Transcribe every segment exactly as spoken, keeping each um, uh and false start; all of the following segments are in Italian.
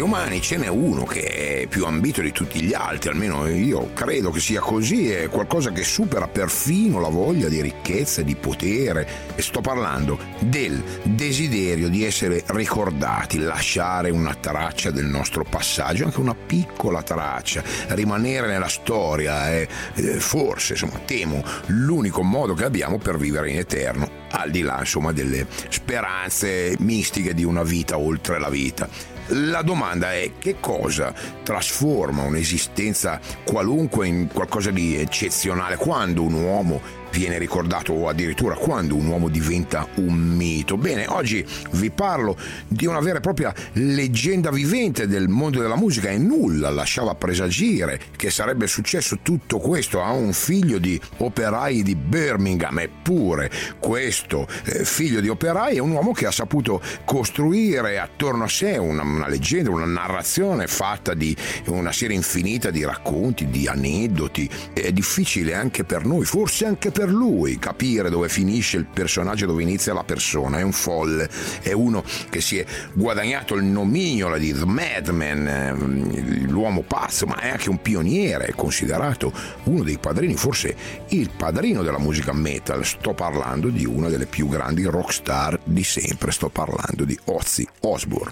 domani ce n'è uno che è più ambito di tutti gli altri, almeno io credo che sia così, è qualcosa che supera perfino la voglia di ricchezza e di potere, e sto parlando del desiderio di essere ricordati, lasciare una traccia del nostro passaggio, anche una piccola traccia, rimanere nella storia è forse, insomma, temo l'unico modo che abbiamo per vivere in eterno, al di là, insomma, delle speranze mistiche di una vita oltre la vita. La domanda è: che cosa trasforma un'esistenza qualunque in qualcosa di eccezionale? Quando un uomo viene ricordato, o addirittura quando un uomo diventa un mito? Bene, oggi vi parlo di una vera e propria leggenda vivente del mondo della musica, e nulla lasciava presagire che sarebbe successo tutto questo a un figlio di operai di Birmingham. Eppure questo eh, figlio di operai è un uomo che ha saputo costruire attorno a sé una, una leggenda, una narrazione fatta di una serie infinita di racconti, di aneddoti. È difficile anche per noi, forse anche per per lui, capire dove finisce il personaggio e dove inizia la persona. È un folle, è uno che si è guadagnato il nomignolo di The Madman, l'uomo pazzo, ma è anche un pioniere, è considerato uno dei padrini, forse il padrino della musica metal. Sto parlando di una delle più grandi rockstar di sempre, sto parlando di Ozzy Osbourne.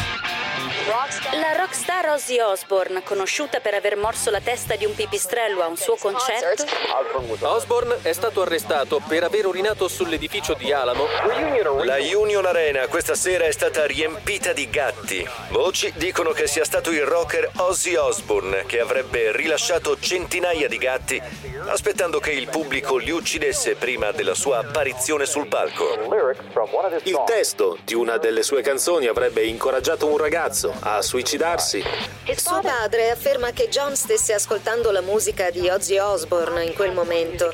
La rockstar Ozzy Osbourne, conosciuta per aver morso la testa di un pipistrello a un suo concerto. Osbourne è stato arrestato per aver urinato sull'edificio di Alamo. La Union Arena questa sera è stata riempita di gatti. Voci dicono che sia stato il rocker Ozzy Osbourne che avrebbe rilasciato centinaia di gatti, aspettando che il pubblico li uccidesse prima della sua apparizione sul palco. Il testo di una delle sue canzoni avrebbe incoraggiato un ragazzo a suicidarsi. Suo padre afferma che John stesse ascoltando la musica di Ozzy Osbourne in quel momento.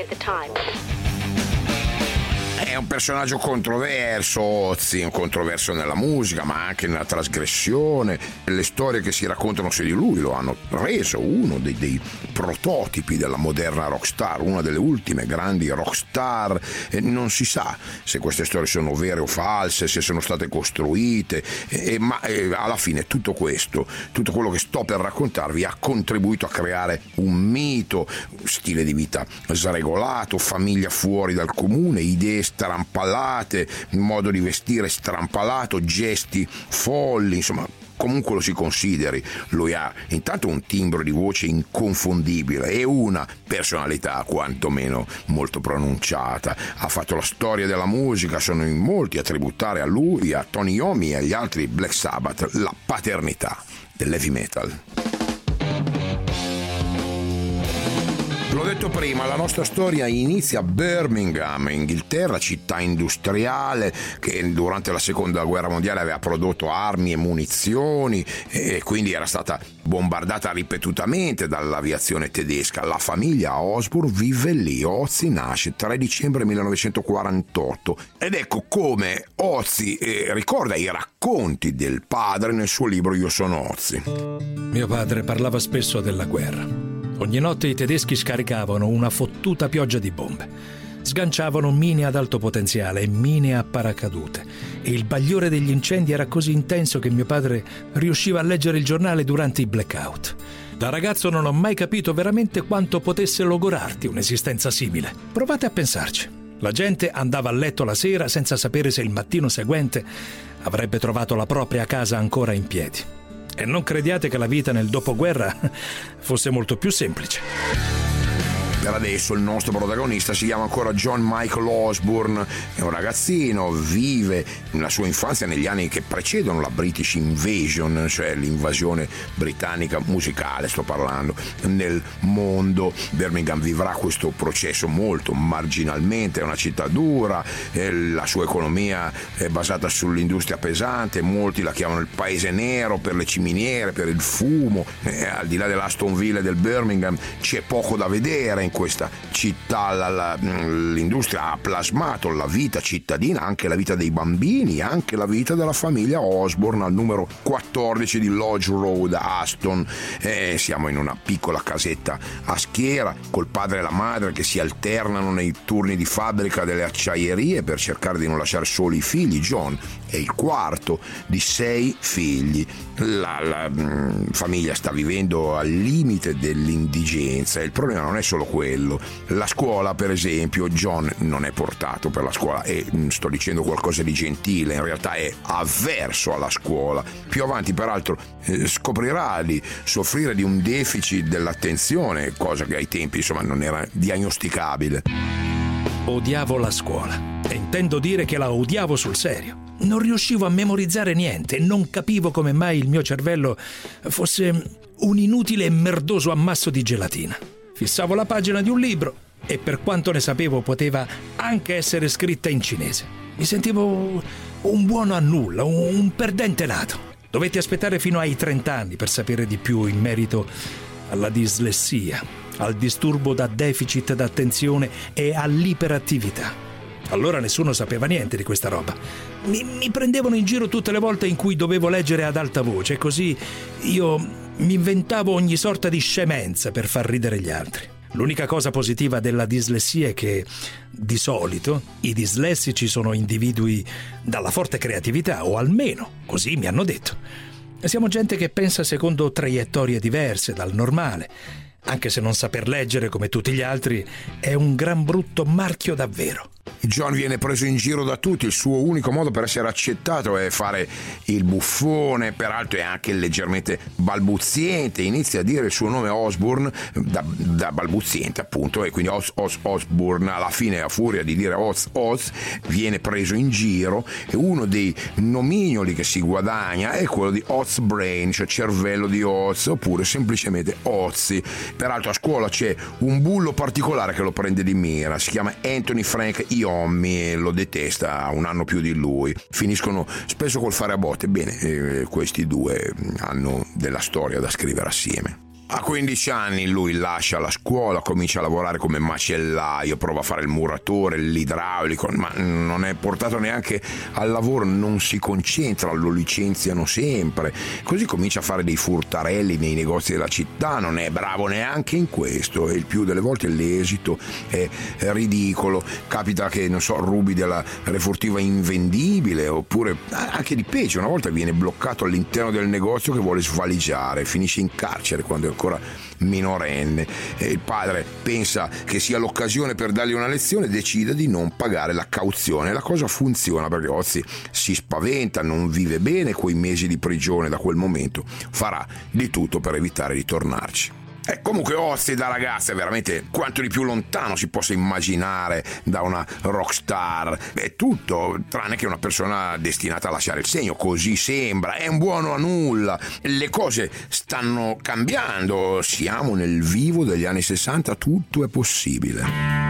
È un personaggio controverso, Ozzy, un controverso nella musica, ma anche nella trasgressione. Le storie che si raccontano su di lui lo hanno reso uno dei, dei prototipi della moderna rockstar, una delle ultime grandi rockstar. E non si sa se queste storie sono vere o false, se sono state costruite, e, ma e alla fine tutto questo, tutto quello che sto per raccontarvi ha contribuito a creare un mito, stile di vita sregolato, famiglia fuori dal comune, idee strampalate, modo di vestire strampalato, gesti folli, insomma, comunque lo si consideri, lui ha intanto un timbro di voce inconfondibile e una personalità quantomeno molto pronunciata. Ha fatto la storia della musica, sono in molti a tributare a lui, a Tony Iommi e agli altri Black Sabbath la paternità dell'heavy metal. L'ho detto prima, la nostra storia inizia a Birmingham, Inghilterra, città industriale che durante la seconda guerra mondiale aveva prodotto armi e munizioni e quindi era stata bombardata ripetutamente dall'aviazione tedesca. La famiglia Osbourne vive lì. Ozzy nasce tre dicembre millenovecentoquarantotto ed ecco come Ozzy eh, ricorda i racconti del padre nel suo libro Io sono Ozzy. Mio padre parlava spesso della guerra. Ogni notte i tedeschi scaricavano una fottuta pioggia di bombe. Sganciavano mine ad alto potenziale e mine a paracadute. E il bagliore degli incendi era così intenso che mio padre riusciva a leggere il giornale durante i blackout. Da ragazzo non ho mai capito veramente quanto potesse logorarti un'esistenza simile. Provate a pensarci. La gente andava a letto la sera senza sapere se il mattino seguente avrebbe trovato la propria casa ancora in piedi. E non crediate che la vita nel dopoguerra fosse molto più semplice. Per adesso il nostro protagonista si chiama ancora John Michael Osbourne, è un ragazzino, vive la sua infanzia negli anni che precedono la British Invasion, cioè l'invasione britannica musicale, sto parlando, nel mondo. Birmingham vivrà questo processo molto marginalmente, è una città dura, la sua economia è basata sull'industria pesante, molti la chiamano il paese nero per le ciminiere, per il fumo, eh, al di là dell'Aston Villa e del Birmingham c'è poco da vedere in in questa città la, la, l'industria ha plasmato la vita cittadina, anche la vita dei bambini, anche la vita della famiglia Osborne al numero quattordici di Lodge Road, Aston. Eh, siamo in una piccola casetta a schiera col padre e la madre che si alternano nei turni di fabbrica delle acciaierie per cercare di non lasciare soli i figli. John è il quarto di sei figli. La, la mh, famiglia sta vivendo al limite dell'indigenza e il problema non è solo quello. La scuola, per esempio, John non è portato per la scuola e mh, sto dicendo qualcosa di gentile, in realtà è avverso alla scuola. Più avanti, peraltro, eh, scoprirà di soffrire di un deficit dell'attenzione, cosa che ai tempi insomma non era diagnosticabile. Odiavo la scuola e intendo dire che la odiavo sul serio. Non riuscivo a memorizzare niente e non capivo come mai il mio cervello fosse un inutile e merdoso ammasso di gelatina. Fissavo la pagina di un libro e per quanto ne sapevo poteva anche essere scritta in cinese. Mi sentivo un buono a nulla, un perdente nato. Dovetti aspettare fino ai trenta anni per sapere di più in merito alla dislessia, al disturbo da deficit d'attenzione e all'iperattività. Allora nessuno sapeva niente di questa roba. Mi, mi prendevano in giro tutte le volte in cui dovevo leggere ad alta voce, così io mi inventavo ogni sorta di scemenza per far ridere gli altri. L'unica cosa positiva della dislessia è che, di solito, i dislessici sono individui dalla forte creatività, o almeno così mi hanno detto. Siamo gente che pensa secondo traiettorie diverse dal normale, anche se non saper leggere come tutti gli altri è un gran brutto marchio davvero. John viene preso in giro da tutti, il suo unico modo per essere accettato è fare il buffone, peraltro è anche leggermente balbuziente, inizia a dire il suo nome Osborne da, da balbuziente appunto, e quindi Os, Os, Osborne alla fine, a furia di dire Oz, Oz, viene preso in giro e uno dei nomignoli che si guadagna è quello di Oz Brain, cioè cervello di Oz, oppure semplicemente Ozzy. Peraltro a scuola c'è un bullo particolare che lo prende di mira, si chiama Anthony Frank Iommi e lo detesta, un anno più di lui. Finiscono spesso col fare a botte. Bene, eh, questi due hanno della storia da scrivere assieme. A quindici anni lui lascia la scuola, comincia a lavorare come macellaio, prova a fare il muratore, l'idraulico, ma non è portato neanche al lavoro, non si concentra, lo licenziano sempre. Così comincia a fare dei furtarelli nei negozi della città, non è bravo neanche in questo e il più delle volte l'esito è ridicolo. Capita che, non so, rubi della refurtiva invendibile, oppure anche di peggio, una volta viene bloccato all'interno del negozio che vuole svaligiare, finisce in carcere quando è ancora minorenne. E il padre pensa che sia l'occasione per dargli una lezione e decide di non pagare la cauzione. La cosa funziona perché Ozzy si spaventa, non vive bene quei mesi di prigione. Da quel momento farà di tutto per evitare di tornarci. E comunque Ozzy da ragazza è veramente quanto di più lontano si possa immaginare da una rockstar. È tutto tranne che una persona destinata a lasciare il segno, così sembra. È un buono a nulla. Le cose stanno cambiando, siamo nel vivo degli anni sessanta, tutto è possibile.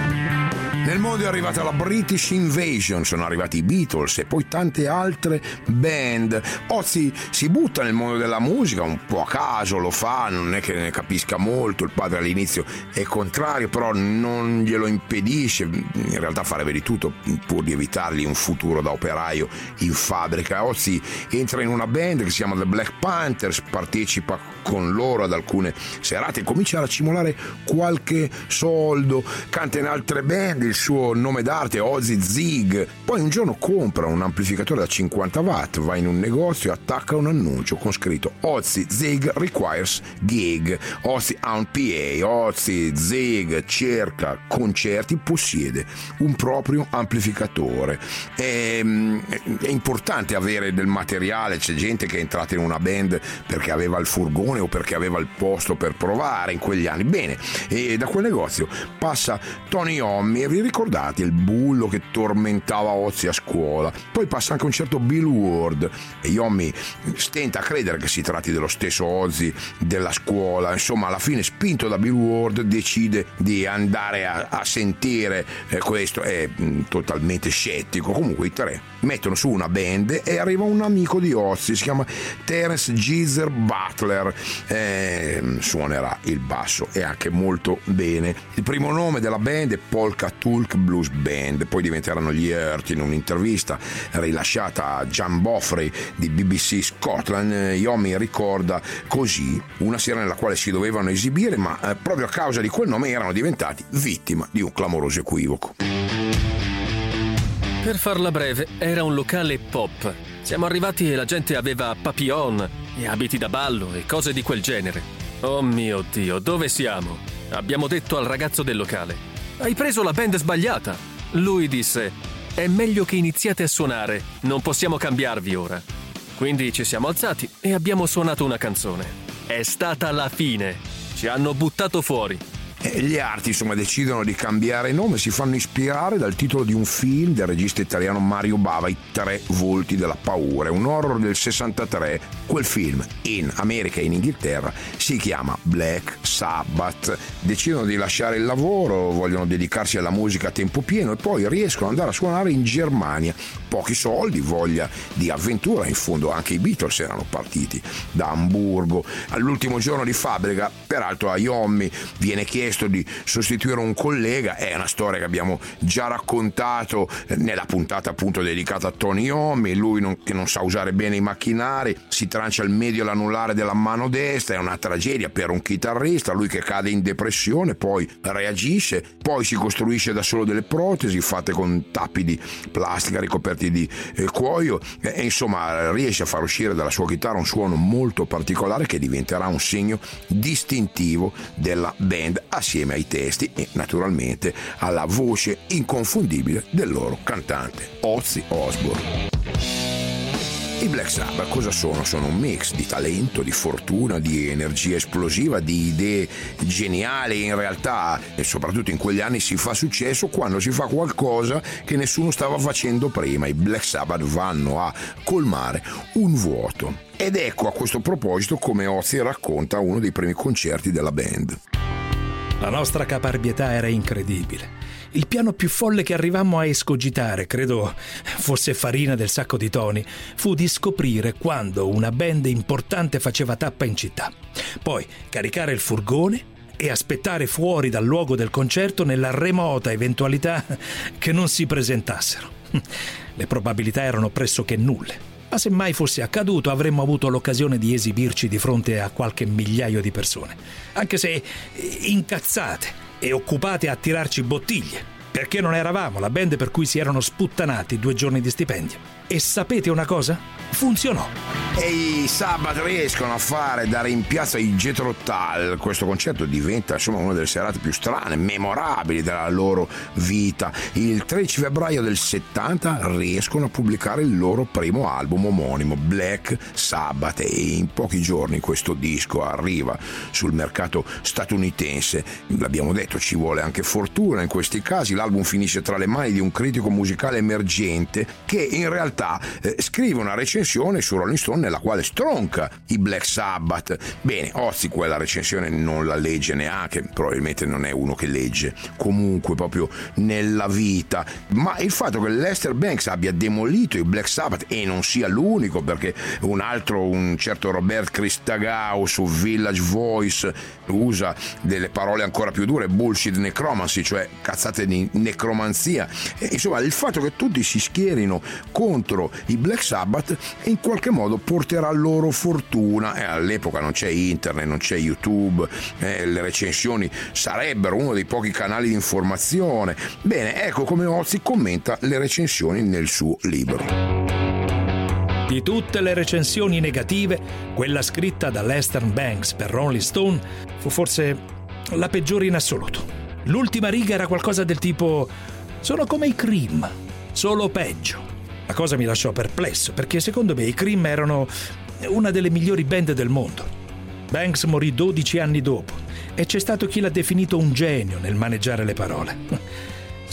Nel mondo è arrivata la British Invasion, sono arrivati i Beatles e poi tante altre band. Ozzy si butta nel mondo della musica un po' a caso, lo fa, non è che ne capisca molto, il padre all'inizio è contrario, però non glielo impedisce, in realtà farebbe di tutto pur di evitargli un futuro da operaio in fabbrica. Ozzy entra in una band che si chiama The Black Panthers, partecipa con loro ad alcune serate, comincia a racimolare qualche soldo, canta in altre band, il suo nome d'arte è Ozzy Zig. Poi un giorno compra un amplificatore da cinquanta watt, va in un negozio e attacca un annuncio con scritto Ozzy Zig requires gig. Ozzy ha un P A, Ozzy Zig cerca concerti, possiede un proprio amplificatore. È, è importante avere del materiale, c'è gente che è entrata in una band perché aveva il furgone o perché aveva il posto per provare in quegli anni. Bene, e da quel negozio passa Tony Iommi e vi ricordate il bullo che tormentava Ozzy a scuola? Poi passa anche un certo Bill Ward e Iommi stenta a credere che si tratti dello stesso Ozzy della scuola. Insomma, alla fine, spinto da Bill Ward, decide di andare a, a sentire eh, questo. È mh, totalmente scettico. Comunque i tre mettono su una band e arriva un amico di Ozzy, si chiama Terence Geezer Butler, eh, suonerà il basso e anche molto bene. Il primo nome della band è Polka Tulk Blues Band, poi diventeranno gli Hurt. In un'intervista rilasciata a Jan Boffrey di B B C Scotland, Iommi ricorda così una sera nella quale si dovevano esibire, ma eh, proprio a causa di quel nome erano diventati vittima di un clamoroso equivoco. Per farla breve, era un locale pop. Siamo arrivati e la gente aveva papillon e abiti da ballo e cose di quel genere. Oh mio Dio, dove siamo? Abbiamo detto al ragazzo del locale: hai preso la band sbagliata. Lui disse: è meglio che iniziate a suonare, non possiamo cambiarvi ora. Quindi ci siamo alzati e abbiamo suonato una canzone. È stata la fine. Ci hanno buttato fuori. E gli arti, insomma, decidono di cambiare nome, si fanno ispirare dal titolo di un film del regista italiano Mario Bava, I tre volti della paura, un horror del sessantatré. Quel film in America e in Inghilterra si chiama Black Sabbath. Decidono di lasciare il lavoro, vogliono dedicarsi alla musica a tempo pieno e poi riescono ad andare a suonare in Germania. Pochi soldi, voglia di avventura, in fondo anche i Beatles erano partiti da Amburgo. All'ultimo giorno di fabbrica, peraltro, a Iommi viene chiesto di sostituire un collega. È una storia che abbiamo già raccontato nella puntata appunto dedicata a Tony Iommi. Lui non, che non sa usare bene i macchinari, si trancia il medio e l'anulare della mano destra, è una tragedia per un chitarrista, lui che cade in depressione, poi reagisce, poi si costruisce da solo delle protesi fatte con tappi di plastica ricoperti di eh, cuoio e, e insomma riesce a far uscire dalla sua chitarra un suono molto particolare che diventerà un segno distintivo della band, assieme ai testi e naturalmente alla voce inconfondibile del loro cantante Ozzy Osbourne. I Black Sabbath cosa sono? Sono un mix di talento, di fortuna, di energia esplosiva, di idee geniali. In realtà, e soprattutto in quegli anni, si fa successo quando si fa qualcosa che nessuno stava facendo prima. I Black Sabbath vanno a colmare un vuoto. Ed ecco a questo proposito come Ozzy racconta uno dei primi concerti della band. La nostra caparbietà era incredibile. Il piano più folle che arrivammo a escogitare, credo fosse farina del sacco di Tony, fu di scoprire quando una band importante faceva tappa in città. Poi caricare il furgone e aspettare fuori dal luogo del concerto nella remota eventualità che non si presentassero. Le probabilità erano pressoché nulle. Ma se mai fosse accaduto avremmo avuto l'occasione di esibirci di fronte a qualche migliaio di persone, anche se incazzate e occupate a tirarci bottiglie, perché non eravamo la band per cui si erano sputtanati due giorni di stipendio. E sapete una cosa? Funzionò. E i Sabbath riescono a fare dare in piazza i Jethro Tull. Questo concerto diventa insomma una delle serate più strane, memorabili della loro vita. Il tredici febbraio del settanta riescono a pubblicare il loro primo album omonimo, Black Sabbath, e in pochi giorni questo disco arriva sul mercato statunitense. L'abbiamo detto, ci vuole anche fortuna in questi casi. L'album finisce tra le mani di un critico musicale emergente che in realtà eh, scrive una recensione su Rolling Stone nella quale stronca i Black Sabbath. Bene, Ozzy quella recensione non la legge neanche, probabilmente non è uno che legge comunque proprio nella vita, ma il fatto che Lester Bangs abbia demolito i Black Sabbath, e non sia l'unico, perché un altro, un certo Robert Christgau su Village Voice usa delle parole ancora più dure, bullshit necromancy, cioè cazzate di necromanzia. E, insomma, il fatto che tutti si schierino contro i Black Sabbath in qualche modo porterà loro fortuna. Eh, all'epoca non c'è internet, non c'è YouTube, eh, le recensioni sarebbero uno dei pochi canali di informazione. Bene, ecco come Ozzy commenta le recensioni nel suo libro. Di tutte le recensioni negative, quella scritta da Lester Bangs per Rolling Stone fu forse la peggiore in assoluto. L'ultima riga era qualcosa del tipo: sono come i Cream, solo peggio. La cosa mi lasciò perplesso, perché secondo me i Cream erano una delle migliori band del mondo. Banks morì dodici anni dopo e c'è stato chi l'ha definito un genio nel maneggiare le parole.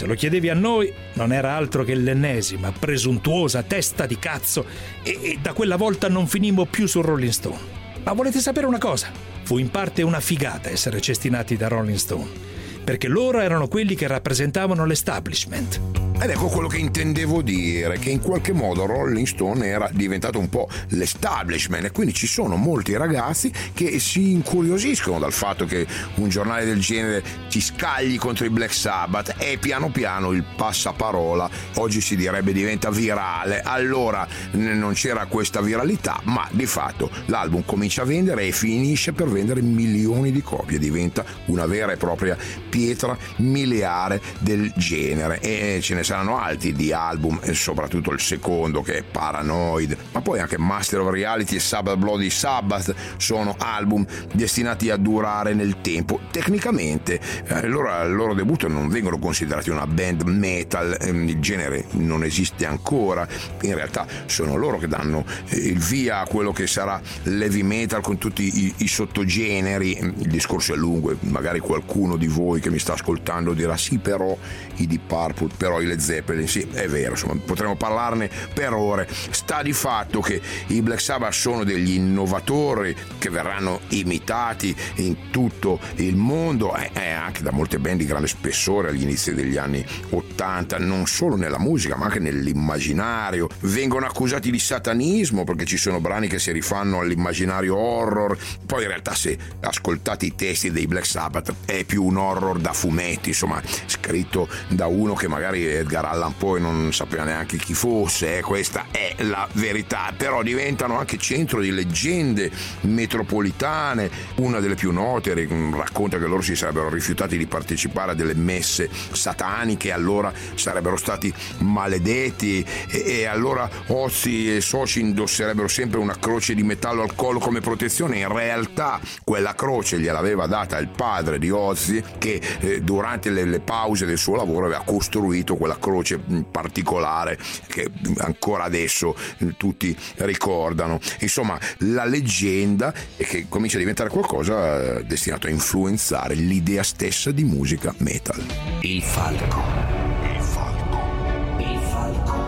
Se lo chiedevi a noi, non era altro che l'ennesima presuntuosa testa di cazzo e, e da quella volta non finimmo più su Rolling Stone. Ma volete sapere una cosa? Fu in parte una figata essere cestinati da Rolling Stone, perché loro erano quelli che rappresentavano l'establishment. Ed ecco quello che intendevo dire, che in qualche modo Rolling Stone era diventato un po' l'establishment, e quindi ci sono molti ragazzi che si incuriosiscono dal fatto che un giornale del genere ci scagli contro i Black Sabbath, e piano piano il passaparola, oggi si direbbe, diventa virale. Allora non c'era questa viralità, ma di fatto l'album comincia a vendere e finisce per vendere milioni di copie, diventa una vera e propria pietra miliare del genere, e ce ne saranno altri di album, e soprattutto il secondo che è Paranoid, ma poi anche Master of Reality e Sabbath Bloody Sabbath sono album destinati a durare nel tempo. Tecnicamente eh, loro, al loro debutto non vengono considerati una band metal, ehm, il genere non esiste ancora, in realtà sono loro che danno eh, il via a quello che sarà l'heavy metal con tutti i, i sottogeneri. Il discorso è lungo e magari qualcuno di voi che mi sta ascoltando dirà sì, però i Deep Purple, però i Led Zeppelin, sì, è vero, insomma potremmo parlarne per ore. Sta di fatto che i Black Sabbath sono degli innovatori che verranno imitati in tutto il mondo, e eh, anche da molte band di grande spessore agli inizi degli anni ottanta, non solo nella musica ma anche nell'immaginario. Vengono accusati di satanismo perché ci sono brani che si rifanno all'immaginario horror, poi in realtà se ascoltate i testi dei Black Sabbath è più un horror da fumetti, insomma scritto da uno che magari Edgar Allan Poe non sapeva neanche chi fosse, eh, questa è la verità. Però diventano anche centro di leggende metropolitane. Una delle più note racconta che loro si sarebbero rifiutati di partecipare a delle messe sataniche, allora sarebbero stati maledetti, e, e allora Ozzy e soci indosserebbero sempre una croce di metallo al collo come protezione. In realtà quella croce gliel'aveva data il padre di Ozzy, che eh, durante le, le pause del suo lavoro aveva costruito quella croce particolare che ancora adesso tutti ricordano. Insomma, la leggenda è che comincia a diventare qualcosa destinato a influenzare l'idea stessa di musica metal. Il falco, il falco, il falco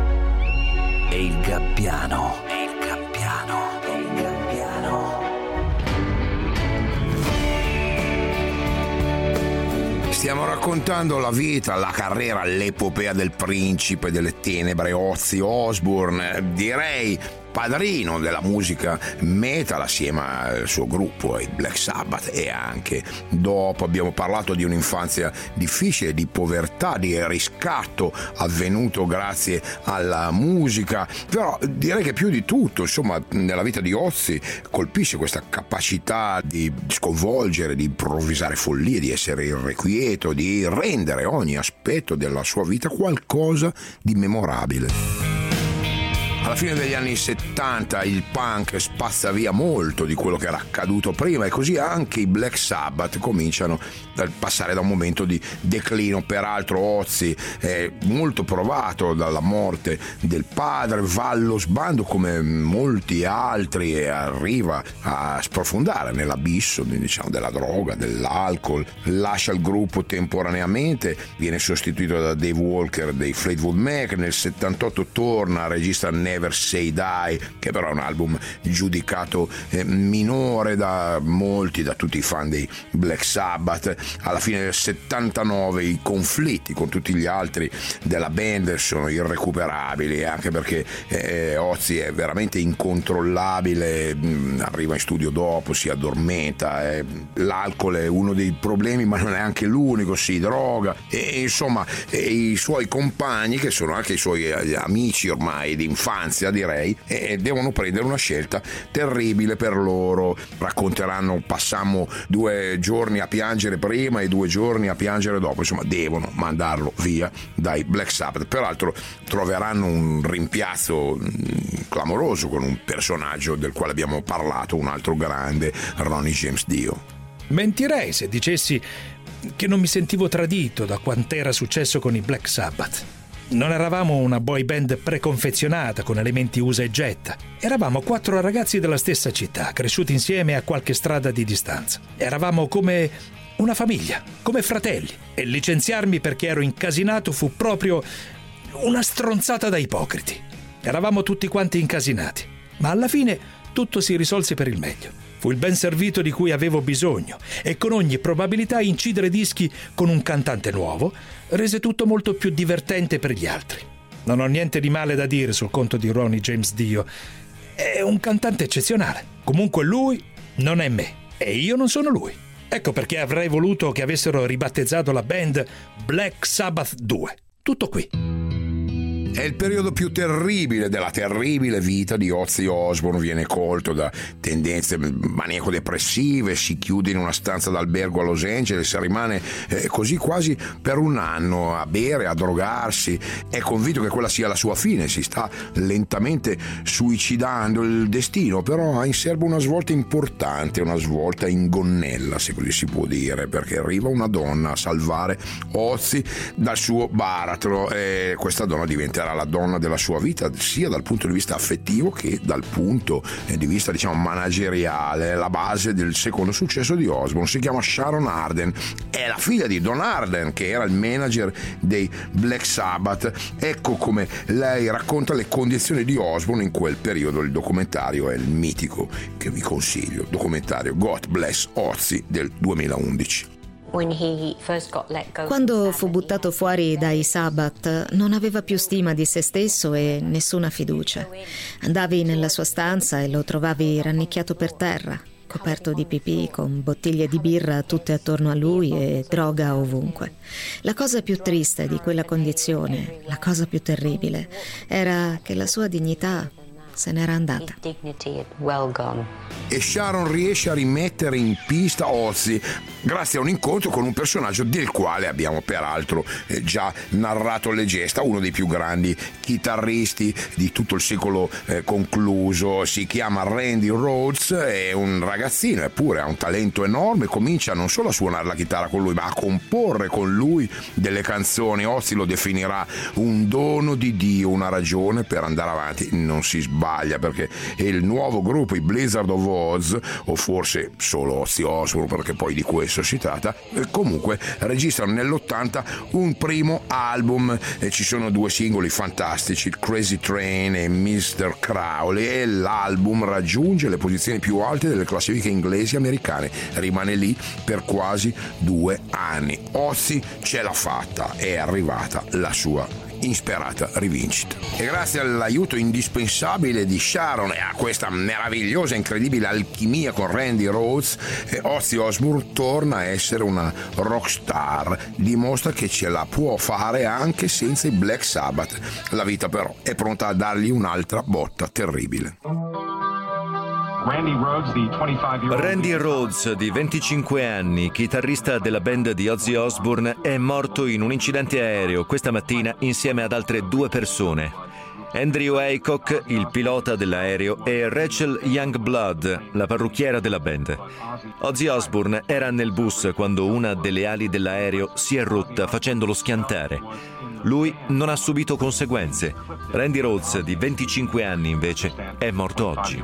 e il gabbiano, e il gabbiano, e il gabbiano. Stiamo raccontando la vita, la carriera, l'epopea del principe delle tenebre Ozzy Osbourne, direi padrino della musica metal assieme al suo gruppo, i Black Sabbath, e anche dopo abbiamo parlato di un'infanzia difficile, di povertà, di riscatto avvenuto grazie alla musica. Però direi che più di tutto, insomma, nella vita di Ozzy colpisce questa capacità di sconvolgere, di improvvisare follie, di essere irrequieto, di rendere ogni aspetto della sua vita qualcosa di memorabile. Alla fine degli anni settanta il punk spazza via molto di quello che era accaduto prima, e così anche i Black Sabbath cominciano a passare da un momento di declino. Peraltro Ozzy è molto provato dalla morte del padre, va allo sbando come molti altri e arriva a sprofondare nell'abisso, diciamo, della droga, dell'alcol, lascia il gruppo temporaneamente, viene sostituito da Dave Walker dei Fleetwood Mac, nel settantotto torna, registra Never Say Die, che però è un album giudicato eh, minore da molti, da tutti i fan dei Black Sabbath. Alla fine del settantanove i conflitti con tutti gli altri della band sono irrecuperabili, anche perché eh, Ozzy è veramente incontrollabile, mh, arriva in studio dopo, si addormenta, eh, l'alcol è uno dei problemi ma non è anche l'unico, si droga, e insomma e i suoi compagni, che sono anche i suoi amici ormai di infanzia direi, e devono prendere una scelta terribile per loro. Racconteranno: passammo due giorni a piangere prima e due giorni a piangere dopo, insomma devono mandarlo via dai Black Sabbath. Peraltro troveranno un rimpiazzo clamoroso con un personaggio del quale abbiamo parlato, un altro grande, Ronnie James Dio. Mentirei se dicessi che non mi sentivo tradito da quant'era successo con i Black Sabbath. Non eravamo una boy band preconfezionata con elementi usa e getta. Eravamo quattro ragazzi della stessa città, cresciuti insieme a qualche strada di distanza. Eravamo come una famiglia, come fratelli, e licenziarmi perché ero incasinato fu proprio una stronzata da ipocriti. Eravamo tutti quanti incasinati, ma alla fine tutto si risolse per il meglio. Fu il ben servito di cui avevo bisogno e con ogni probabilità incidere dischi con un cantante nuovo rese tutto molto più divertente per gli altri. Non ho niente di male da dire sul conto di Ronnie James Dio. È un cantante eccezionale. Comunque lui non è me e io non sono lui. Ecco perché avrei voluto che avessero ribattezzato la band Black Sabbath due. Tutto qui. È il periodo più terribile della terribile vita di Ozzy Osbourne. Viene colto da tendenze maniaco-depressive, si chiude in una stanza d'albergo a Los Angeles, rimane eh, così quasi per un anno a bere, a drogarsi. È convinto che quella sia la sua fine, si sta lentamente suicidando. Il destino però ha in serbo una svolta importante, una svolta in gonnella, se così si può dire, perché arriva una donna a salvare Ozzy dal suo baratro e questa donna diventa la donna della sua vita, sia dal punto di vista affettivo che dal punto di vista, diciamo, manageriale. La base del secondo successo di Osbourne si chiama Sharon Arden, è la figlia di Don Arden, che era il manager dei Black Sabbath. Ecco come lei racconta le condizioni di Osbourne in quel periodo. Il documentario è il mitico, che vi consiglio, documentario God Bless Ozzy del duemilaundici. Quando fu buttato fuori dai Sabbath non aveva più stima di se stesso e nessuna fiducia. Andavi nella sua stanza e lo trovavi rannicchiato per terra, coperto di pipì, con bottiglie di birra tutte attorno a lui e droga ovunque. La cosa più triste di quella condizione, la cosa più terribile, era che la sua dignità se n'era andata. E Sharon riesce a rimettere in pista Ozzy grazie a un incontro con un personaggio del quale abbiamo peraltro eh, già narrato le gesta, uno dei più grandi chitarristi di tutto il secolo eh, concluso. Si chiama Randy Rhoads, è un ragazzino, eppure ha un talento enorme. Comincia non solo a suonare la chitarra con lui, ma a comporre con lui delle canzoni. Ozzy lo definirà un dono di Dio, una ragione per andare avanti. Non si sbaglia, perché è il nuovo gruppo, i Blizzard of Oz, o forse solo Ozzy Osbourne, perché poi di questo si tratta. E comunque registrano nell'ottanta un primo album e ci sono due singoli fantastici, Crazy Train e mister Crowley, e l'album raggiunge le posizioni più alte delle classifiche inglesi e americane. Rimane lì per quasi due anni. Ozzy ce l'ha fatta, è arrivata la sua insperata rivincita. E grazie all'aiuto indispensabile di Sharon e a questa meravigliosa, incredibile alchimia con Randy Rhoads, Ozzy Osbourne torna a essere una rock star, dimostra che ce la può fare anche senza i Black Sabbath. La vita però è pronta a dargli un'altra botta terribile. Randy Rhoads, di venticinque anni, chitarrista della band di Ozzy Osbourne, è morto in un incidente aereo questa mattina insieme ad altre due persone. Andrew Aycock, il pilota dell'aereo, e Rachel Youngblood, la parrucchiera della band. Ozzy Osbourne era nel bus quando una delle ali dell'aereo si è rotta facendolo schiantare. Lui non ha subito conseguenze. Randy Rhoads, di venticinque anni, invece, è morto oggi.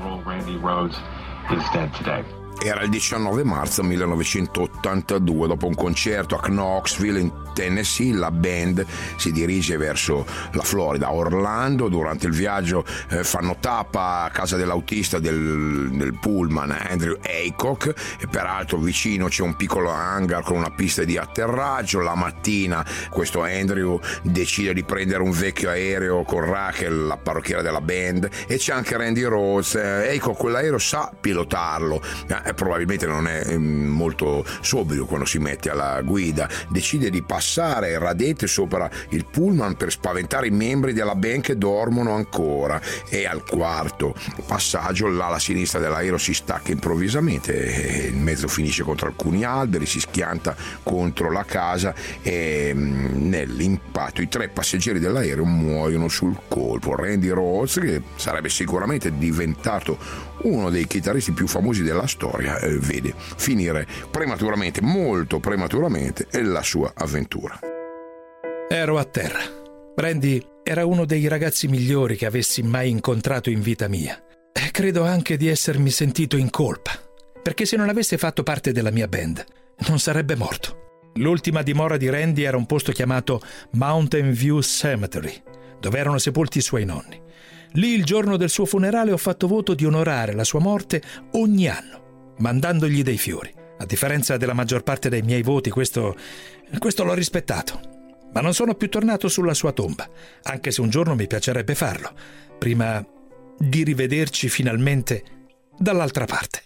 Era il diciannove marzo millenovecentottantadue, dopo un concerto a Knoxville in Tennessee, la band si dirige verso la Florida, Orlando. Durante il viaggio eh, fanno tappa a casa dell'autista del, del pullman Andrew Aycock, e peraltro vicino c'è un piccolo hangar con una pista di atterraggio. La mattina questo Andrew decide di prendere un vecchio aereo con Rachel, la parrucchiera della band, e c'è anche Randy Rhoads. eh, Aycock quell'aereo sa pilotarlo, eh, probabilmente non è eh, molto sobrio quando si mette alla guida. Decide di passare radete sopra il pullman per spaventare i membri della band che dormono ancora, e al quarto passaggio l'ala sinistra dell'aereo si stacca improvvisamente e il mezzo finisce contro alcuni alberi, si schianta contro la casa e nell'impatto i tre passeggeri dell'aereo muoiono sul colpo. Randy Rhoads, che sarebbe sicuramente diventato uno dei chitarristi più famosi della storia, eh, vede finire prematuramente, molto prematuramente, la sua avventura. Ero a terra. Randy era uno dei ragazzi migliori che avessi mai incontrato in vita mia. E credo anche di essermi sentito in colpa, perché se non avesse fatto parte della mia band non sarebbe morto. L'ultima dimora di Randy era un posto chiamato Mountain View Cemetery, dove erano sepolti i suoi nonni. Lì, il giorno del suo funerale, ho fatto voto di onorare la sua morte ogni anno, mandandogli dei fiori. A differenza della maggior parte dei miei voti, questo, questo l'ho rispettato. Ma non sono più tornato sulla sua tomba, anche se un giorno mi piacerebbe farlo, prima di rivederci finalmente dall'altra parte.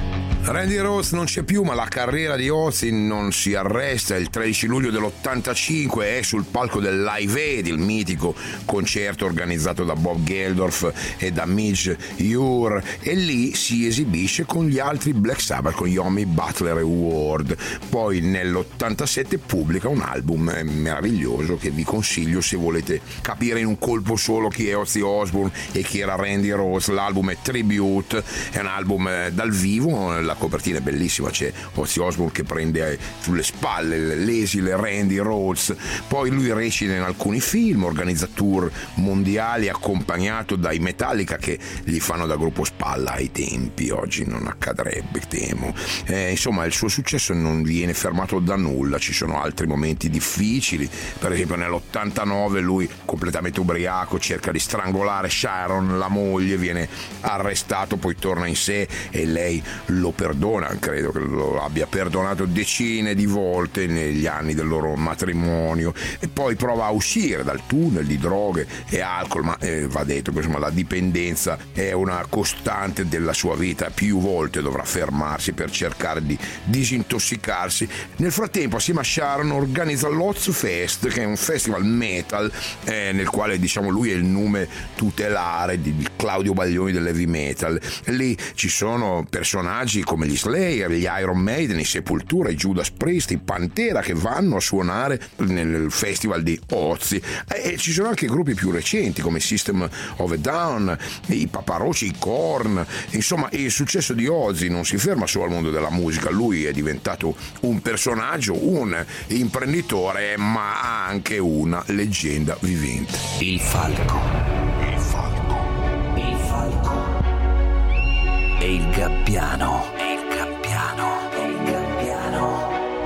Randy Rhoads non c'è più, ma la carriera di Ozzy non si arresta. Il tredici luglio dell'ottantacinque è sul palco del Live Aid, il mitico concerto organizzato da Bob Geldof e da Midge Ure, e lì si esibisce con gli altri Black Sabbath, con Yomi, Butler e Ward. Poi nell'ottantasette pubblica un album meraviglioso che vi consiglio se volete capire in un colpo solo chi è Ozzy Osbourne e chi era Randy Rhoads. L'album è Tribute, è un album dal vivo. La copertina è bellissima, c'è Ozzy Osbourne che prende sulle spalle l'esile Randy Rhoads. Poi lui recita in alcuni film, organizza tour mondiali accompagnato dai Metallica che gli fanno da gruppo spalla ai tempi. Oggi non accadrebbe, temo. Eh, insomma, il suo successo non viene fermato da nulla, ci sono altri momenti difficili. Per esempio nell'ottantanove lui, completamente ubriaco, cerca di strangolare Sharon, la moglie, viene arrestato, poi torna in sé e lei lo perdona, credo che lo abbia perdonato decine di volte negli anni del loro matrimonio, e poi prova a uscire dal tunnel di droghe e alcol, ma eh, va detto che insomma la dipendenza è una costante della sua vita, più volte dovrà fermarsi per cercare di disintossicarsi. Nel frattempo, assieme a Sharon, organizza l'Oz Fest, che è un festival metal eh, nel quale diciamo lui è il nome tutelare di Claudio Baglioni dell'heavy metal. Lì ci sono personaggi come gli Slayer, gli Iron Maiden, i Sepultura, i Judas Priest, i Pantera che vanno a suonare nel festival di Ozzy, e ci sono anche gruppi più recenti come System of a Down, i Papa Roach, i Korn. Insomma, il successo di Ozzy non si ferma solo al mondo della musica, lui è diventato un personaggio, un imprenditore, ma anche una leggenda vivente. Il falco, il falco, il falco e il gabbiano, e il gabbiano, e il gabbiano.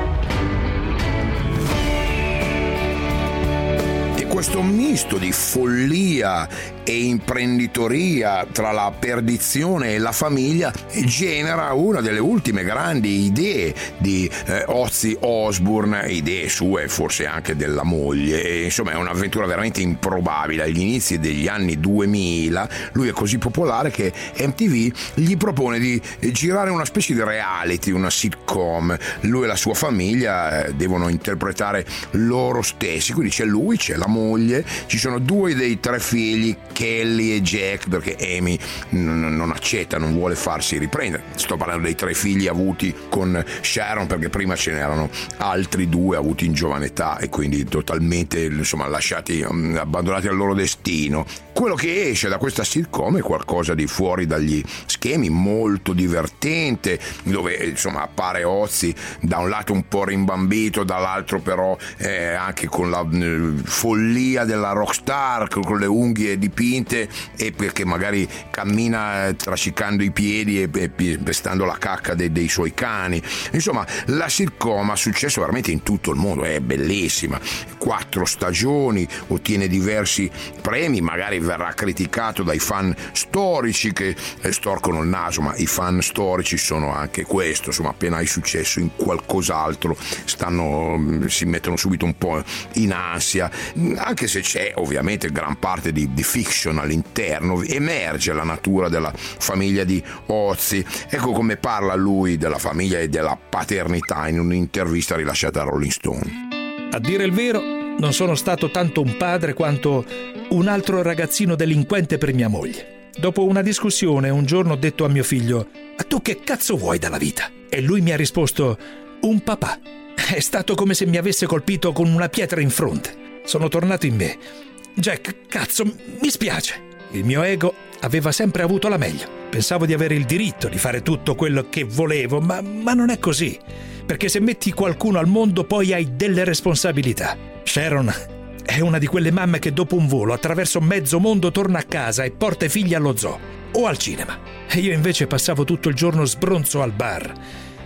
E questo misto di follia e imprenditoria tra la perdizione e la famiglia genera una delle ultime grandi idee di eh, Ozzy Osbourne, idee sue, forse anche della moglie. E, insomma, è un'avventura veramente improbabile. Agli inizi degli anni duemila lui è così popolare che M T V gli propone di girare una specie di reality, una sitcom. Lui e la sua famiglia eh, devono interpretare loro stessi, quindi c'è lui, c'è la moglie, ci sono due dei tre figli, Kelly e Jack, perché Amy n- non accetta, non vuole farsi riprendere. Sto parlando dei tre figli avuti con Sharon, perché prima ce n'erano altri due avuti in giovane età e quindi totalmente, insomma, lasciati, um, abbandonati al loro destino. Quello che esce da questa sitcom è qualcosa di fuori dagli schemi, molto divertente, dove insomma appare Ozzy da un lato un po' rimbambito, dall'altro però eh, anche con la eh, follia della rockstar, con le unghie dipinte, e perché magari cammina eh, trascicando i piedi e, e pestando la cacca de, dei suoi cani. Insomma, la sitcom ha successo veramente in tutto il mondo, è bellissima, quattro stagioni, ottiene diversi premi, magari verrà criticato dai fan storici che storcono il naso, ma i fan storici sono anche questo, insomma, appena hai successo in qualcos'altro stanno, si mettono subito un po' in ansia, anche se c'è ovviamente gran parte di, di fiction all'interno, emerge la natura della famiglia di Ozzy. Ecco come parla lui della famiglia e della paternità in un'intervista rilasciata a Rolling Stone. A dire il vero, non sono stato tanto un padre quanto un altro ragazzino delinquente per mia moglie. Dopo una discussione, un giorno ho detto a mio figlio: "Ma tu che cazzo vuoi dalla vita?" E lui mi ha risposto: "Un papà." È stato come se mi avesse colpito con una pietra in fronte. Sono tornato in me. Jack, cazzo, mi spiace. Il mio ego aveva sempre avuto la meglio. Pensavo di avere il diritto di fare tutto quello che volevo, ma, ma non è così. Perché se metti qualcuno al mondo poi hai delle responsabilità. Sharon è una di quelle mamme che dopo un volo attraverso mezzo mondo torna a casa e porta i figli allo zoo o al cinema. E io invece passavo tutto il giorno sbronzo al bar.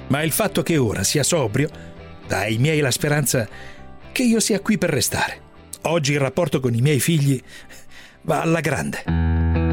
Ma il fatto che ora sia sobrio dà ai miei la speranza che io sia qui per restare. Oggi il rapporto con i miei figli va alla grande.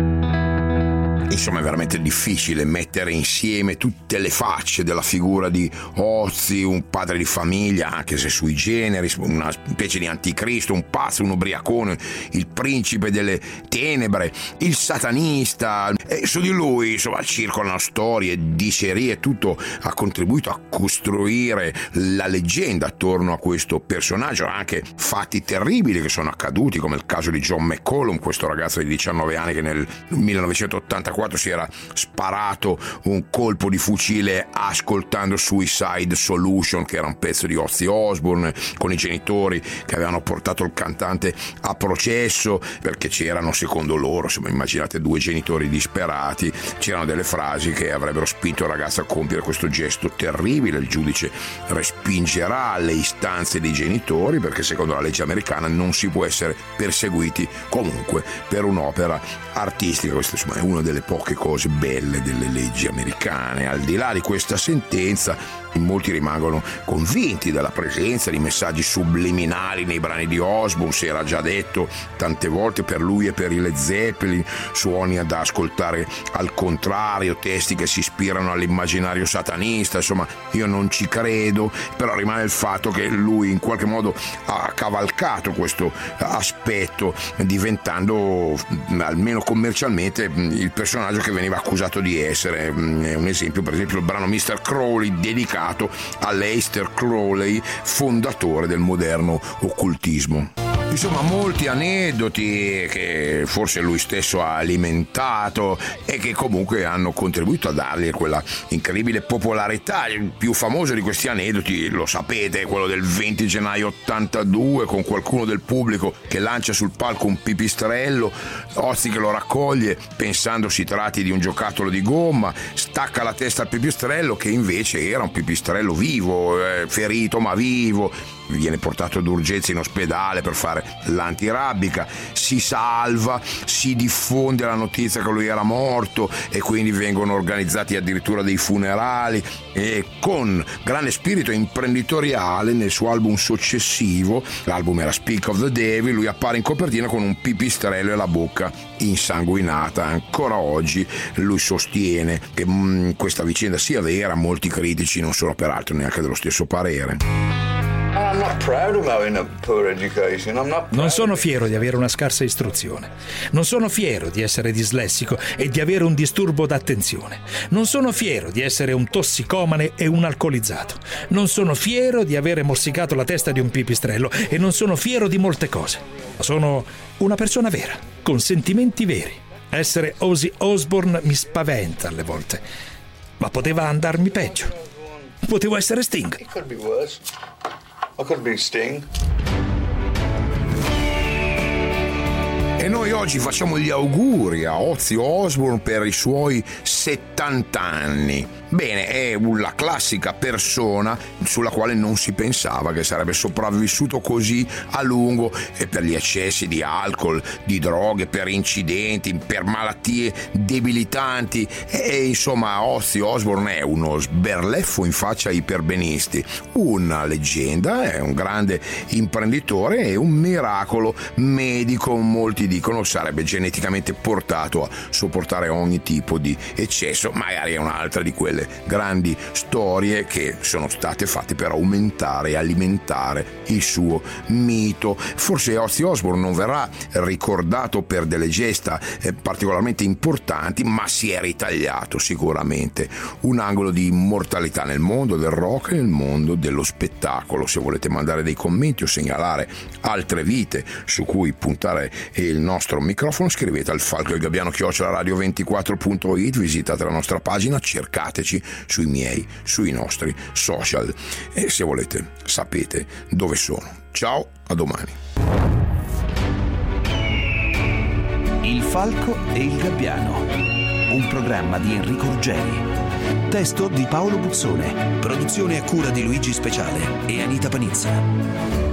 Insomma, è veramente difficile mettere insieme tutte le facce della figura di Ozzy, un padre di famiglia, anche se sui generis, una specie di anticristo, un pazzo, un ubriacone, il principe delle tenebre, il satanista. E su di lui, insomma, circolano storie, dicerie, tutto ha contribuito a costruire la leggenda attorno a questo personaggio, anche fatti terribili che sono accaduti, come il caso di John McCollum, questo ragazzo di diciannove anni che nel millenovecentottantaquattro si era sparato un colpo di fucile ascoltando Suicide Solution, che era un pezzo di Ozzy Osbourne, con i genitori che avevano portato il cantante a processo perché c'erano, secondo loro, insomma, immaginate due genitori disperati, c'erano delle frasi che avrebbero spinto il ragazzo a compiere questo gesto terribile. Il giudice respingerà le istanze dei genitori perché secondo la legge americana non si può essere perseguiti comunque per un'opera artistica. Questa, insomma, è una delle poche cose belle delle leggi americane. Al di là di questa sentenza, molti rimangono convinti della presenza di messaggi subliminali nei brani di Osbourne. Si era già detto tante volte per lui e per i Led Zeppelin, suoni da ascoltare al contrario, testi che si ispirano all'immaginario satanista. Insomma, io non ci credo, però rimane il fatto che lui in qualche modo ha cavalcato questo aspetto, diventando, almeno commercialmente, il personaggio che veniva accusato di essere. Un esempio, per esempio, il brano mister Crowley, dedicato a Aleister Crowley, fondatore del moderno occultismo. Insomma, molti aneddoti che forse lui stesso ha alimentato e che comunque hanno contribuito a dargli quella incredibile popolarità. Il più famoso di questi aneddoti, lo sapete, è quello del venti gennaio ottantadue, con qualcuno del pubblico che lancia sul palco un pipistrello, Ozzy che lo raccoglie pensando si tratti di un giocattolo di gomma, stacca la testa al pipistrello che invece era un pipistrello vivo, eh, ferito ma vivo. Viene portato d'urgenza in ospedale per fare l'antirabbica, si salva, si diffonde la notizia che lui era morto e quindi vengono organizzati addirittura dei funerali. E con grande spirito imprenditoriale, nel suo album successivo, l'album era Speak of the Devil, lui appare in copertina con un pipistrello e la bocca insanguinata. Ancora oggi lui sostiene che mh, questa vicenda sia vera. Molti critici non sono peraltro neanche dello stesso parere. Non sono fiero di avere una scarsa istruzione. Non sono fiero di essere dislessico e di avere un disturbo d'attenzione. Non sono fiero di essere un tossicomane e un alcolizzato. Non sono fiero di avere morsicato la testa di un pipistrello e non sono fiero di molte cose. Sono una persona vera, con sentimenti veri. Essere Ozzy Osbourne mi spaventa alle volte, ma poteva andarmi peggio. Potevo essere Sting. It could be worse. I could be Sting. E noi oggi facciamo gli auguri a Ozzy Osbourne per i suoi settanta anni. Bene, è la classica persona sulla quale non si pensava che sarebbe sopravvissuto così a lungo, e per gli eccessi di alcol, di droghe, per incidenti, per malattie debilitanti. E insomma, Ozzy Osbourne è uno sberleffo in faccia ai perbenisti, una leggenda, è un grande imprenditore e un miracolo medico. Molti dicono sarebbe geneticamente portato a sopportare ogni tipo di eccesso. Magari è un'altra di quelle grandi storie che sono state fatte per aumentare e alimentare il suo mito. Forse Ozzy Osbourne non verrà ricordato per delle gesta eh, particolarmente importanti, ma si è ritagliato sicuramente un angolo di immortalità nel mondo del rock e nel mondo dello spettacolo. Se volete mandare dei commenti o segnalare altre vite su cui puntare il nostro microfono, scrivete al falco il gabbiano chiocciola radio ventiquattro punto it, visitate la nostra pagina, cercateci sui miei, sui nostri social, e se volete sapete dove sono. Ciao, a domani. Il falco e il gabbiano, un programma di Enrico Ruggeri, testo di Paolo Buzzone, produzione a cura di Luigi Speciale e Anita Panizza.